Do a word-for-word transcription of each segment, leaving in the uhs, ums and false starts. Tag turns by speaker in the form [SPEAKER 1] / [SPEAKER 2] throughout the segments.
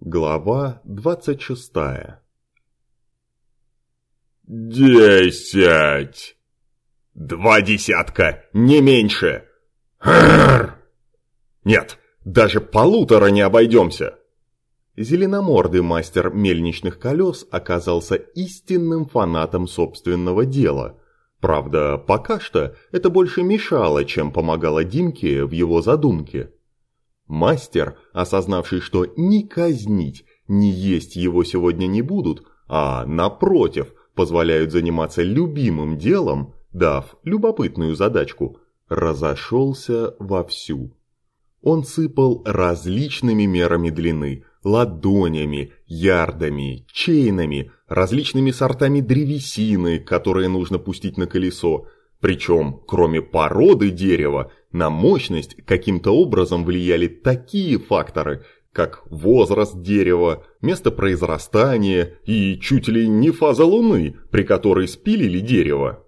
[SPEAKER 1] Глава двадцать шестая.
[SPEAKER 2] «Десять!»
[SPEAKER 1] «Два десятка, не меньше!» «Хрррр!» «Нет, даже полутора не обойдемся!» Зеленомордый мастер мельничных колес оказался истинным фанатом собственного дела. Правда, пока что это больше мешало, чем помогало Димке в его задумке. Мастер, осознавший, что ни казнить, ни есть его сегодня не будут, а, напротив, позволяют заниматься любимым делом, дав любопытную задачку, разошелся вовсю. Он сыпал различными мерами длины, ладонями, ярдами, чейнами, различными сортами древесины, которые нужно пустить на колесо. Причем, кроме породы дерева, на мощность каким-то образом влияли такие факторы, как возраст дерева, место произрастания и чуть ли не фаза Луны, при которой спилили дерево.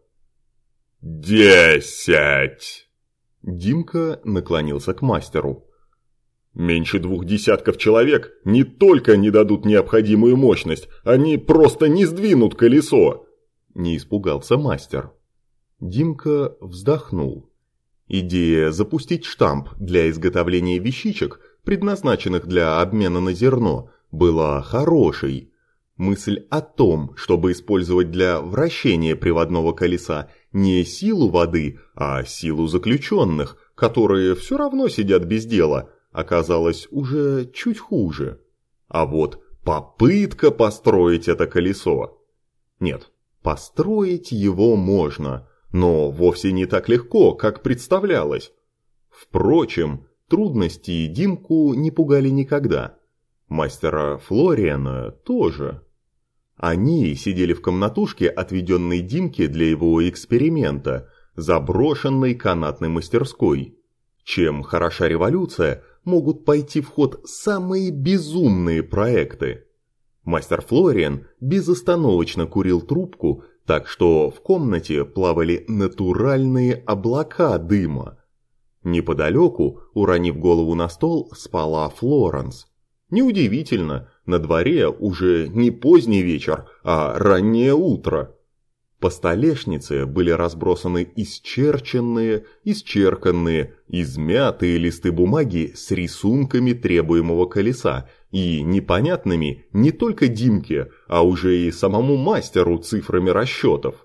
[SPEAKER 2] «Десять!»
[SPEAKER 1] Димка наклонился к мастеру. «Меньше двух десятков человек не только не дадут необходимую мощность, они просто не сдвинут колесо!» Не испугался мастер. Димка вздохнул. Идея запустить штамп для изготовления вещичек, предназначенных для обмена на зерно, была хорошей. Мысль о том, чтобы использовать для вращения приводного колеса не силу воды, а силу заключенных, которые все равно сидят без дела, оказалась уже чуть хуже. А вот попытка построить это колесо... Нет, построить его можно, но вовсе не так легко, как представлялось. Впрочем, трудности Димку не пугали никогда. Мастера Флориана тоже. Они сидели в комнатушке, отведенной Димке для его эксперимента, заброшенной канатной мастерской. Чем хороша революция, могут пойти в ход самые безумные проекты. Мастер Флориан безостановочно курил трубку, так что в комнате плавали натуральные облака дыма. Неподалеку, уронив голову на стол, спала Флоренс. Неудивительно, на дворе уже не поздний вечер, а раннее утро. По столешнице были разбросаны исчерченные, исчерканные, измятые листы бумаги с рисунками требуемого колеса и непонятными не только Димке, а уже и самому мастеру цифрами расчетов.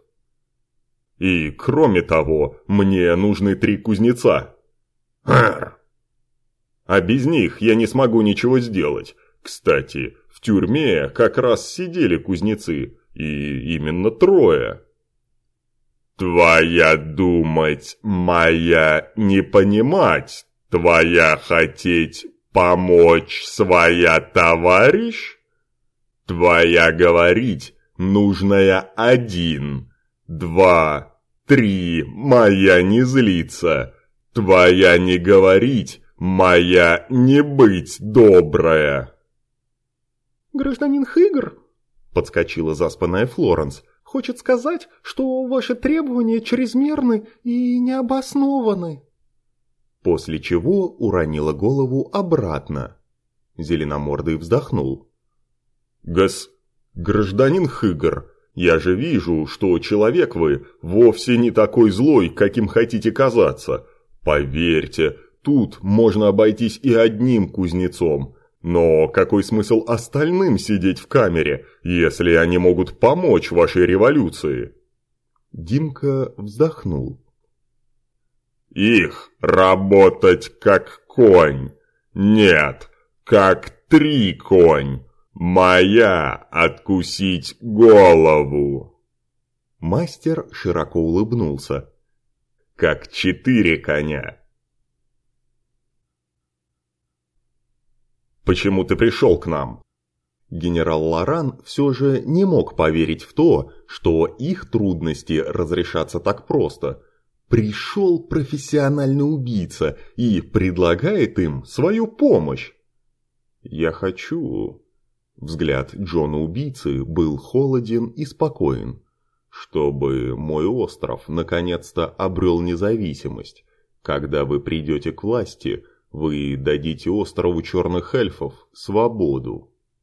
[SPEAKER 1] «И кроме того, мне нужны три кузнеца». «Хрррр! А без них я не смогу ничего сделать. Кстати, в тюрьме как раз сидели кузнецы, и именно трое».
[SPEAKER 2] «Твоя думать, моя не понимать, твоя хотеть помочь, своя товарищ? Твоя говорить, нужная один, два, три, моя не злиться, твоя не говорить, моя не быть добрая».
[SPEAKER 3] «Гражданин Хигр», — подскочила заспанная Флоренс, — «хочет сказать, что ваши требования чрезмерны и необоснованы».
[SPEAKER 1] После чего уронила голову обратно. Зеленомордый вздохнул. «Гос... гражданин Хигр, я же вижу, что человек вы вовсе не такой злой, каким хотите казаться. Поверьте, тут можно обойтись и одним кузнецом. Но какой смысл остальным сидеть в камере, если они могут помочь вашей революции?» Димка вздохнул.
[SPEAKER 2] «Их работать как конь. Нет, как три конь. Моя откусить голову».
[SPEAKER 1] Мастер широко улыбнулся. «Как четыре коня». «Почему ты пришел к нам?» Генерал Лоран все же не мог поверить в то, что их трудности разрешатся так просто. Пришел профессиональный убийца и предлагает им свою помощь. «Я хочу...» Взгляд Джона-убийцы был холоден и спокоен. «Чтобы мой остров наконец-то обрел независимость. Когда вы придете к власти, вы дадите острову черных эльфов свободу».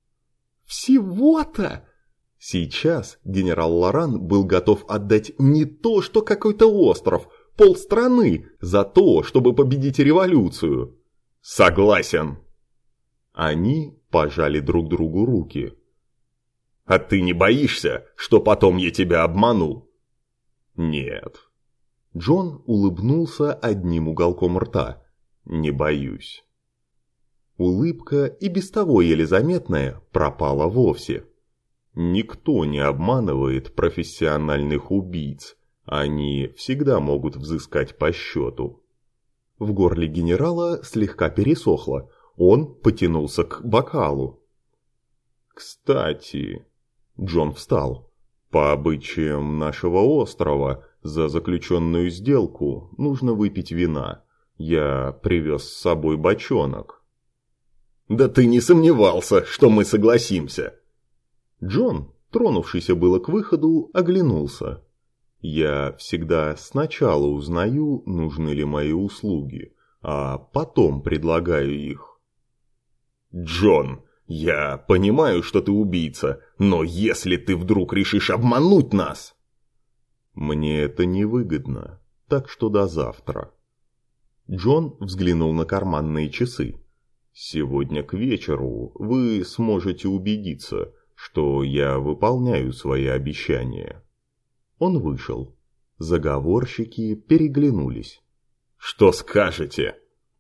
[SPEAKER 3] Всего-то? Сейчас генерал Лоран был готов отдать не то, что какой-то остров, полстраны, за то, чтобы победить революцию.
[SPEAKER 1] Согласен.
[SPEAKER 3] Они пожали друг другу руки.
[SPEAKER 1] А ты не боишься, что потом я тебя обману?
[SPEAKER 3] Нет. Джон улыбнулся одним уголком рта. Не боюсь. Улыбка, и без того еле заметная, пропала вовсе. Никто не обманывает профессиональных убийц. Они всегда могут взыскать по счету. В горле генерала слегка пересохло. Он потянулся к бокалу. «Кстати...» Джон встал. «По обычаям нашего острова, за заключенную сделку нужно выпить вина. Я привез с собой бочонок».
[SPEAKER 1] «Да ты не сомневался, что мы согласимся!»
[SPEAKER 3] Джон, тронувшийся было к выходу, оглянулся. «Я всегда сначала узнаю, нужны ли мои услуги, а потом предлагаю их».
[SPEAKER 1] «Джон, я понимаю, что ты убийца, но если ты вдруг решишь обмануть нас...»
[SPEAKER 3] «Мне это невыгодно, так что до завтра». Джон взглянул на карманные часы. «Сегодня к вечеру вы сможете убедиться, что я выполняю свои обещания». Он вышел. Заговорщики переглянулись.
[SPEAKER 1] «Что скажете?»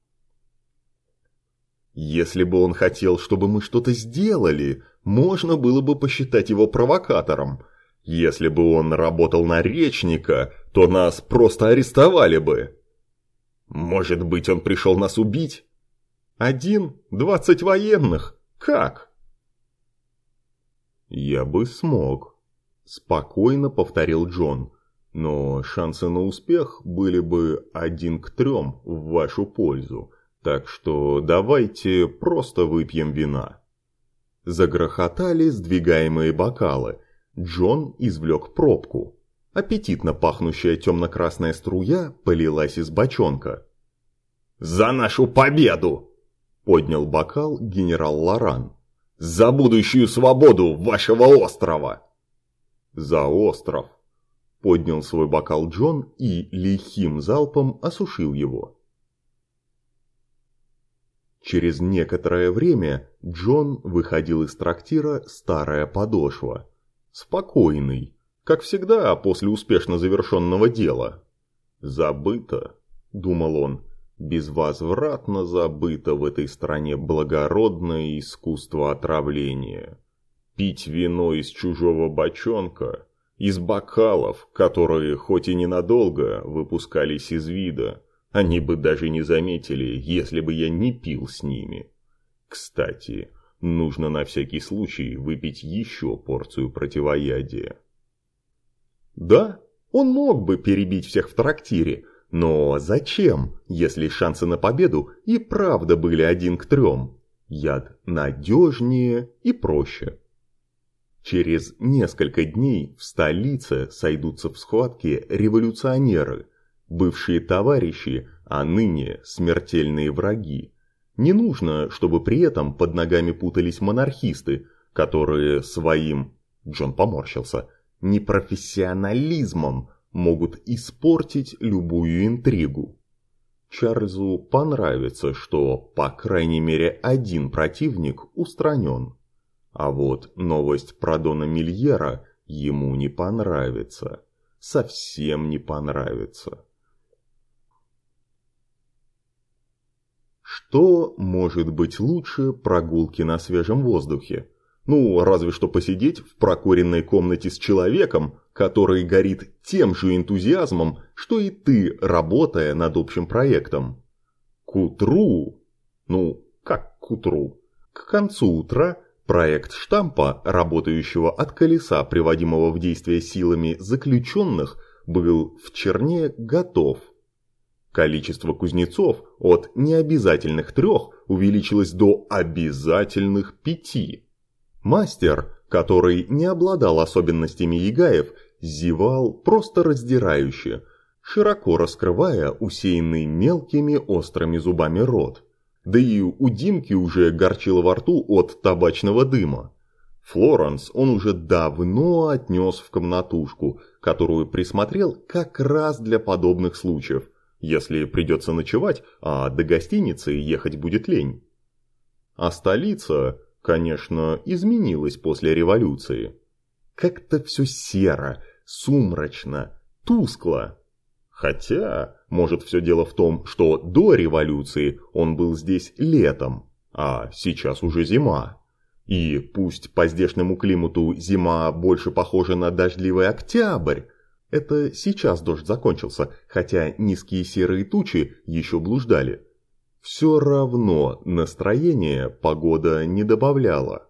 [SPEAKER 3] «Если бы он хотел, чтобы мы что-то сделали, можно было бы посчитать его провокатором. Если бы он работал на Речника, то нас просто арестовали бы».
[SPEAKER 1] «Может быть, он пришел нас убить?»
[SPEAKER 3] «Один? Двадцать военных? Как?» «Я бы смог», – спокойно повторил Джон. «Но шансы на успех были бы один к трем в вашу пользу. Так что давайте просто выпьем вина». Загрохотали сдвигаемые бокалы. Джон извлек пробку. Аппетитно пахнущая темно-красная струя полилась из бочонка.
[SPEAKER 1] «За нашу победу!» – поднял бокал генерал Лоран. «За будущую свободу вашего острова!»
[SPEAKER 3] «За остров!» – поднял свой бокал Джон и лихим залпом осушил его. Через некоторое время Джон выходил из трактира «Старая подошва». Спокойный, как всегда после успешно завершенного дела. «Забыто», – думал он, – «безвозвратно забыто в этой стране благородное искусство отравления. Пить вино из чужого бочонка, из бокалов, которые хоть и ненадолго выпускались из вида, они бы даже не заметили, если бы я не пил с ними. Кстати, нужно на всякий случай выпить еще порцию противоядия». Да, он мог бы перебить всех в трактире, но зачем, если шансы на победу и правда были один к трем? Яд надежнее и проще. Через несколько дней в столице сойдутся в схватке революционеры, бывшие товарищи, а ныне смертельные враги. Не нужно, чтобы при этом под ногами путались монархисты, которые своим, Джон поморщился, непрофессионализмом могут испортить любую интригу. Чарльзу понравится, что, по крайней мере, один противник устранен. А вот новость про Дона Мильера ему не понравится. Совсем не понравится. Что может быть лучше прогулки на свежем воздухе? Ну, разве что посидеть в прокуренной комнате с человеком, который горит тем же энтузиазмом, что и ты, работая над общим проектом. К утру, ну, как к утру, к концу утра проект штампа, работающего от колеса, приводимого в действие силами заключенных, был в Черне готов. Количество кузнецов от необязательных трех увеличилось до обязательных пяти. Мастер, который не обладал особенностями ягаев, зевал просто раздирающе, широко раскрывая усеянный мелкими острыми зубами рот. Да и у Димки уже горчило во рту от табачного дыма. Флоренс он уже давно отнес в комнатушку, которую присмотрел как раз для подобных случаев, если придется ночевать, а до гостиницы ехать будет лень. А столица, конечно, изменилась после революции. Как-то все серо, сумрачно, тускло. Хотя, может, все дело в том, что до революции он был здесь летом, а сейчас уже зима. И пусть по здешнему климату зима больше похожа на дождливый октябрь, это сейчас дождь закончился, хотя низкие серые тучи еще блуждали. Все равно настроение погода не добавляла.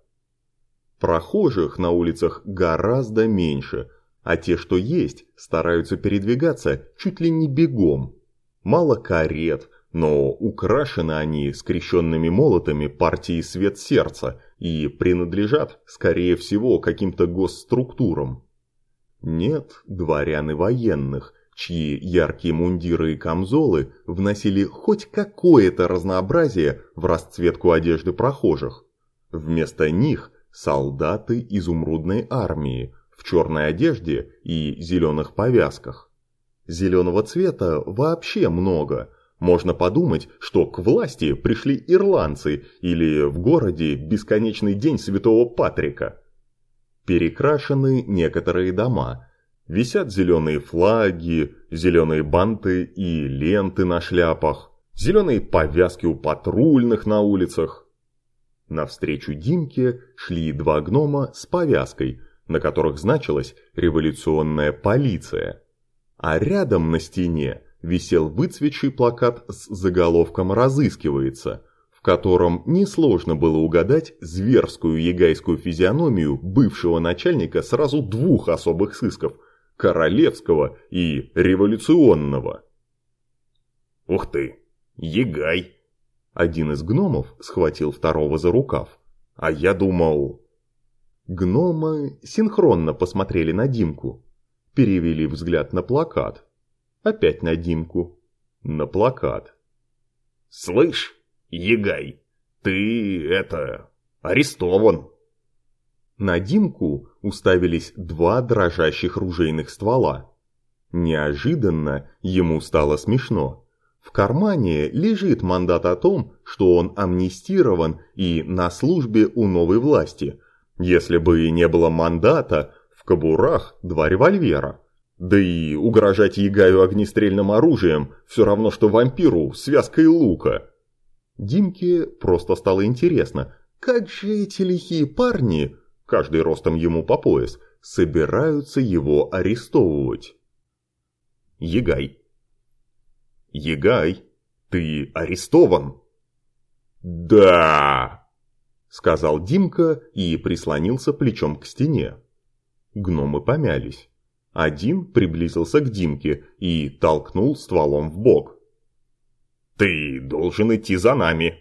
[SPEAKER 3] Прохожих на улицах гораздо меньше, а те, что есть, стараются передвигаться чуть ли не бегом. Мало карет, но украшены они скрещенными молотами партии «Свет сердца» и принадлежат, скорее всего, каким-то госструктурам. Нет дворян и военных, чьи яркие мундиры и камзолы вносили хоть какое-то разнообразие в расцветку одежды прохожих. Вместо них солдаты изумрудной армии в черной одежде и зеленых повязках. Зеленого цвета вообще много. Можно подумать, что к власти пришли ирландцы или в городе бесконечный день Святого Патрика. Перекрашены некоторые дома. Висят зеленые флаги, зеленые банты и ленты на шляпах, зеленые повязки у патрульных на улицах. Навстречу Димке шли два гнома с повязкой, на которых значилась «Революционная полиция». А рядом на стене висел выцветший плакат с заголовком «Разыскивается», в котором несложно было угадать зверскую егайскую физиономию бывшего начальника сразу двух особых сысков – королевского и революционного.
[SPEAKER 2] «Ух ты, егай!»
[SPEAKER 3] Один из гномов схватил второго за рукав.
[SPEAKER 2] «А я думал...»
[SPEAKER 3] Гномы синхронно посмотрели на Димку, перевели взгляд на плакат, опять на Димку, на плакат.
[SPEAKER 2] «Слышь, егай, ты, это, арестован!»
[SPEAKER 3] На Димку уставились два дрожащих ружейных ствола. Неожиданно ему стало смешно. В кармане лежит мандат о том, что он амнистирован и на службе у новой власти. Если бы не было мандата, в кобурах два револьвера. Да и угрожать егаю огнестрельным оружием все равно, что вампиру связкой лука. Димке просто стало интересно, как же эти лихие парни, каждый ростом ему по пояс, собираются его арестовывать.
[SPEAKER 2] Егай. Егай, ты арестован?
[SPEAKER 3] Да, сказал Димка и прислонился плечом к стене. Гномы помялись. Один приблизился к Димке и толкнул стволом в бок.
[SPEAKER 2] «Ты должен идти за нами».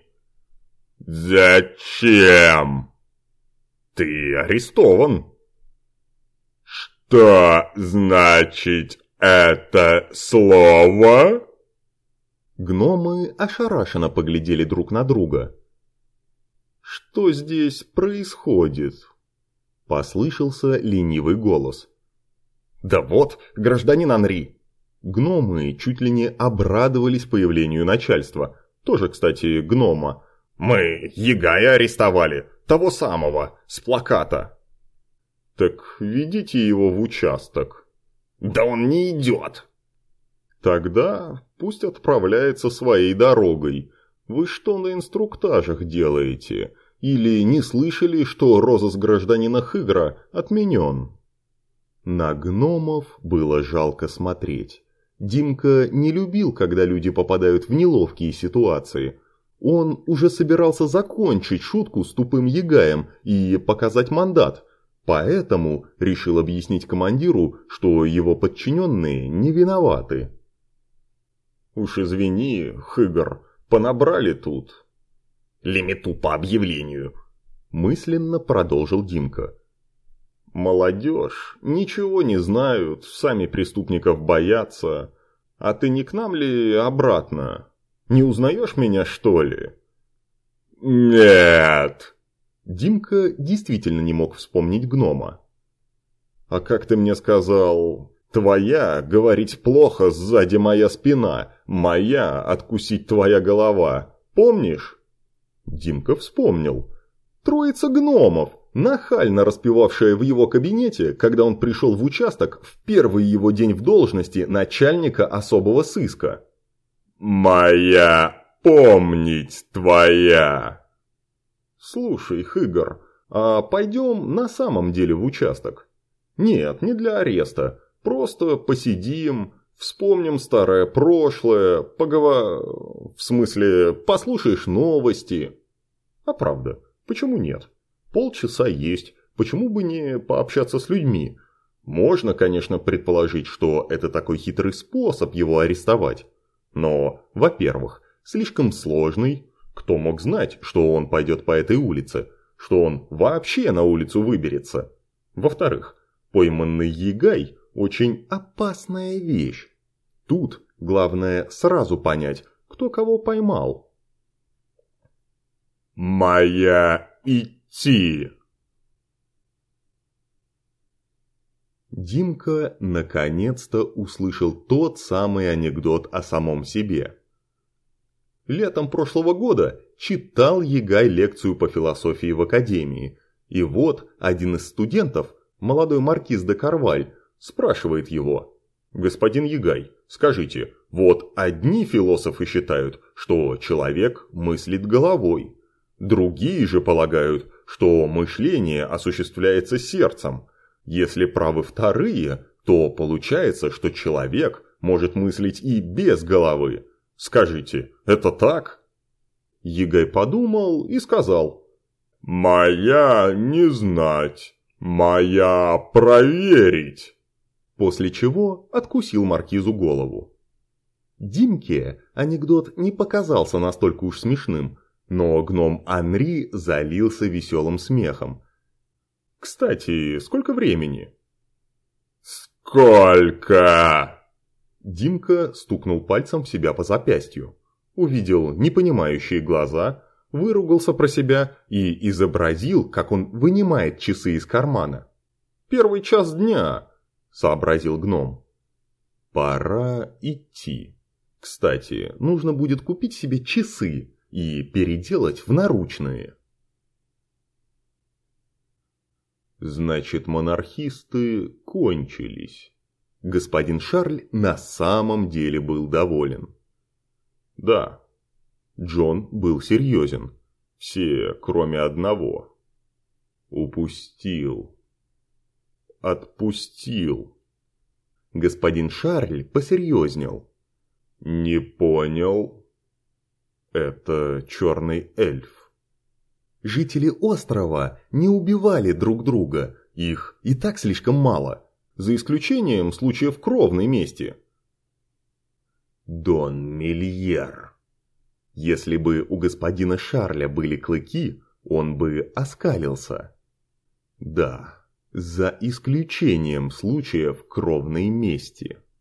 [SPEAKER 3] «Зачем?»
[SPEAKER 2] «Ты арестован».
[SPEAKER 3] «Что значит это слово?» Гномы ошарашенно поглядели друг на друга. «Что здесь происходит?» Послышался ленивый голос.
[SPEAKER 2] «Да вот, гражданин Анри».
[SPEAKER 3] Гномы чуть ли не обрадовались появлению начальства. Тоже, кстати, гнома.
[SPEAKER 2] «Мы егая арестовали, того самого, с плаката».
[SPEAKER 3] «Так ведите его в участок».
[SPEAKER 2] «Да он не идет».
[SPEAKER 3] «Тогда пусть отправляется своей дорогой. Вы что на инструктажах делаете? Или не слышали, что розыск гражданина Хыгра отменен?» На гномов было жалко смотреть. Димка не любил, когда люди попадают в неловкие ситуации. Он уже собирался закончить шутку с тупым егаем и показать мандат, поэтому решил объяснить командиру, что его подчиненные не виноваты. «Уж извини, Хыгр, понабрали тут».
[SPEAKER 2] «Лимиту по объявлению»,
[SPEAKER 3] – мысленно продолжил Димка. «Молодежь ничего не знают, сами преступников боятся. А ты не к нам ли обратно? Не узнаешь меня, что ли?» «Нет», Димка действительно не мог вспомнить гнома.
[SPEAKER 1] «А как ты мне сказал, твоя говорить плохо, сзади моя спина, моя откусить твоя голова, помнишь?»
[SPEAKER 3] Димка вспомнил. Троица гномов, нахально распевавшая в его кабинете, когда он пришел в участок в первый его день в должности начальника особого сыска.
[SPEAKER 1] «Моя помнить твоя!»
[SPEAKER 3] «Слушай, Хыгор, а пойдем на самом деле в участок? Нет, не для ареста, просто посидим, вспомним старое прошлое, поговор... в смысле, послушаешь новости. А правда, почему нет? Полчаса есть, почему бы не пообщаться с людьми? Можно, конечно, предположить, что это такой хитрый способ его арестовать. Но, во-первых, слишком сложный. Кто мог знать, что он пойдет по этой улице? Что он вообще на улицу выберется? Во-вторых, пойманный егай – очень опасная вещь. Тут главное сразу понять, кто кого поймал.
[SPEAKER 1] «Моя идти!»
[SPEAKER 3] Димка наконец-то услышал тот самый анекдот о самом себе. Летом прошлого года читал егай лекцию по философии в академии, и вот один из студентов, молодой маркиз де Карваль, спрашивает его: «Господин егай, скажите, вот одни философы считают, что человек мыслит головой, другие же полагают, что мышление осуществляется сердцем. Если правы вторые, то получается, что человек может мыслить и без головы. Скажите, это так?» Егай подумал и сказал:
[SPEAKER 1] «Моя не знать, моя проверить».
[SPEAKER 3] После чего откусил маркизу голову. Димке анекдот не показался настолько уж смешным, но гном Анри залился веселым смехом. «Кстати, сколько времени?»
[SPEAKER 1] «Сколько?»
[SPEAKER 3] Димка стукнул пальцем себя по запястью, увидел непонимающие глаза, выругался про себя и изобразил, как он вынимает часы из кармана. «Первый час дня», — сообразил гном. «Пора идти. Кстати, нужно будет купить себе часы и переделать в наручные». Значит, монархисты кончились. Господин Шарль на самом деле был доволен. Да, Джон был серьезен. Все, кроме одного. Упустил. Отпустил. Господин Шарль посерьезнел. Не понял. Это черный эльф. Жители острова не убивали друг друга, их и так слишком мало, за исключением случаев кровной мести. Дон Мельер. Если бы у господина Шарля были клыки, он бы оскалился. Да, за исключением случаев кровной мести.